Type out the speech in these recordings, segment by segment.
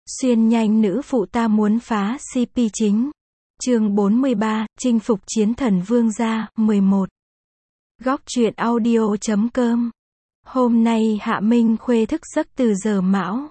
Xuyên nhanh nữ phụ ta muốn phá CP chính. Chương 43, chinh phục chiến thần vương gia, 11. Góc truyện audio.com. Hôm nay Hạ Minh Khuê thức giấc từ giờ mão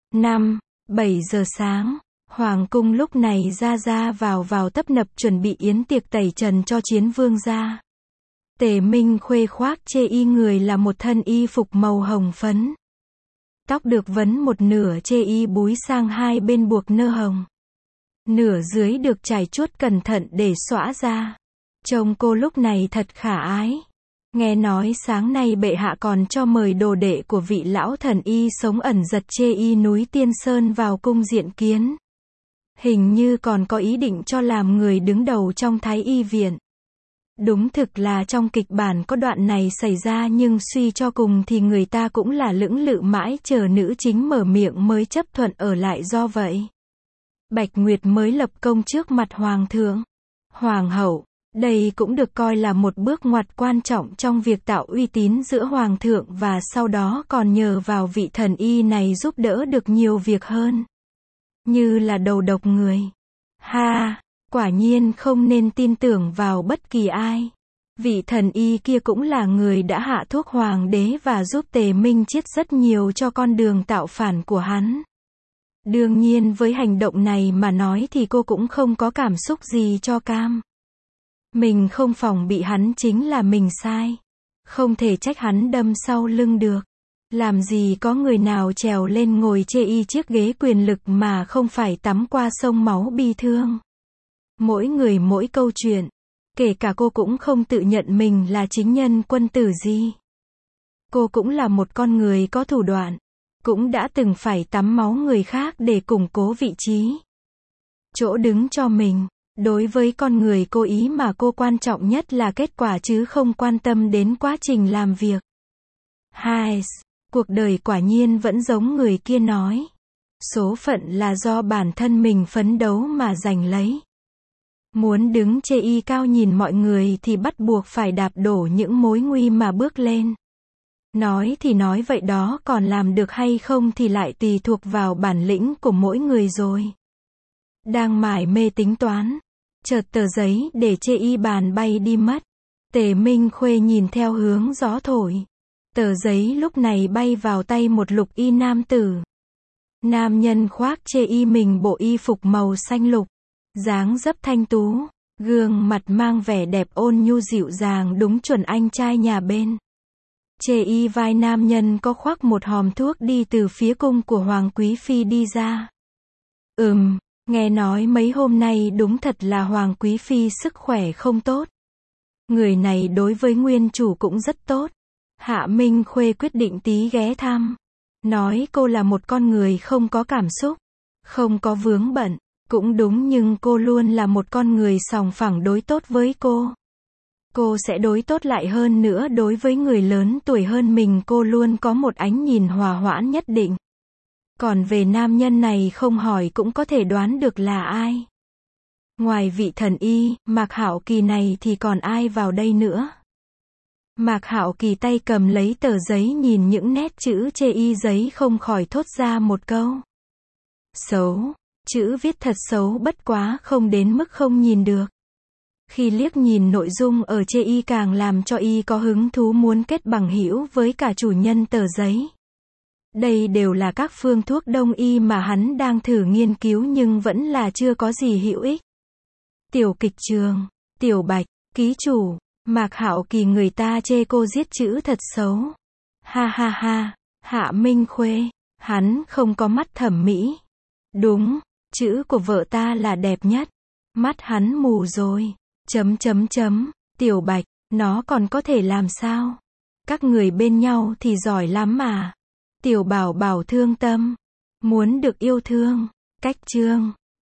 7 giờ sáng. Hoàng cung lúc này ra vào tấp nập chuẩn bị yến tiệc tẩy trần cho chiến vương gia. Tề Minh Khuê khoác chê y người là một thân y phục màu hồng phấn. Tóc được vấn một nửa chê y búi sang hai bên buộc nơ hồng. Nửa dưới được trải chuốt cẩn thận để xõa ra. Trông cô lúc này thật khả ái. Nghe nói sáng nay bệ hạ còn cho mời đồ đệ của vị lão thần y sống ẩn giật chê y núi Tiên Sơn vào cung diện kiến. Hình như còn có ý định cho làm người đứng đầu trong Thái y viện. Đúng thực là trong kịch bản có đoạn này xảy ra, nhưng suy cho cùng thì người ta cũng là lưỡng lự mãi chờ nữ chính mở miệng mới chấp thuận ở lại. Do vậy, Bạch Nguyệt mới lập công trước mặt hoàng thượng, hoàng hậu. Đây cũng được coi là một bước ngoặt quan trọng trong việc tạo uy tín giữa hoàng thượng, và sau đó còn nhờ vào vị thần y này giúp đỡ được nhiều việc hơn. Như là đầu độc người. Quả nhiên không nên tin tưởng vào bất kỳ ai. Vị thần y kia cũng là người đã hạ thuốc hoàng đế và giúp Tề Minh Chiết rất nhiều cho con đường tạo phản của hắn. Đương nhiên với hành động này mà nói thì cô cũng không có cảm xúc gì cho cam. Mình không phòng bị hắn chính là mình sai. Không thể trách hắn đâm sau lưng được. Làm gì có người nào trèo lên ngồi chê y chiếc ghế quyền lực mà không phải tắm qua sông máu bi thương. Mỗi người mỗi câu chuyện. Kể cả cô cũng không tự nhận mình là chính nhân quân tử gì. Cô cũng là một con người có thủ đoạn. Cũng đã từng phải tắm máu người khác để củng cố vị trí, chỗ đứng cho mình. Đối với con người cô ý mà cô quan trọng nhất là kết quả chứ không quan tâm đến quá trình làm việc. Cuộc đời quả nhiên vẫn giống người kia nói. Số phận là do bản thân mình phấn đấu mà giành lấy. Muốn đứng chê y cao nhìn mọi người thì bắt buộc phải đạp đổ những mối nguy mà bước lên. Nói thì nói vậy đó, còn làm được hay không thì lại tùy thuộc vào bản lĩnh của mỗi người rồi. Đang mải mê tính toán, chợt tờ giấy để chê y bàn bay đi mất. Tề Minh Khuê nhìn theo hướng gió thổi. Tờ giấy lúc này bay vào tay một lục y nam tử. Nam nhân khoác chê y mình bộ y phục màu xanh lục. Dáng dấp thanh tú, gương mặt mang vẻ đẹp ôn nhu dịu dàng, đúng chuẩn anh trai nhà bên. Chê y vai nam nhân có khoác một hòm thuốc đi từ phía cung của Hoàng Quý Phi đi ra. Nghe nói mấy hôm nay đúng thật là Hoàng Quý Phi sức khỏe không tốt. Người này đối với nguyên chủ cũng rất tốt. Hạ Minh Khuê quyết định tí ghé thăm. Nói cô là một con người không có cảm xúc, không có vướng bận. Cũng đúng, nhưng cô luôn là một con người sòng phẳng đối tốt với cô. Cô sẽ đối tốt lại hơn nữa đối với người lớn tuổi hơn mình. Cô luôn có một ánh nhìn hòa hoãn nhất định. Còn về nam nhân này không hỏi cũng có thể đoán được là ai. Ngoài vị thần y, Mạc Hạo Kỳ này thì còn ai vào đây nữa. Mạc Hạo Kỳ tay cầm lấy tờ giấy, nhìn những nét chữ chê y giấy không khỏi thốt ra một câu. Xấu. Chữ viết thật xấu, bất quá không đến mức không nhìn được. Khi liếc nhìn nội dung ở chê y càng làm cho y có hứng thú muốn kết bằng hữu với cả chủ nhân tờ giấy. Đây đều là các phương thuốc đông y mà hắn đang thử nghiên cứu nhưng vẫn là chưa có gì hữu ích. Tiểu kịch trường, Tiểu Bạch, ký chủ, Mạc Hạo Kỳ người ta chê cô viết chữ thật xấu. Hạ Minh Khuê, hắn không có mắt thẩm mỹ. Đúng, chữ của vợ ta là đẹp nhất. Mắt hắn mù rồi. Tiểu Bạch, nó còn có thể làm sao? Các người bên nhau thì giỏi lắm mà. Tiểu Bảo Bảo thương tâm, muốn được yêu thương. Cách chương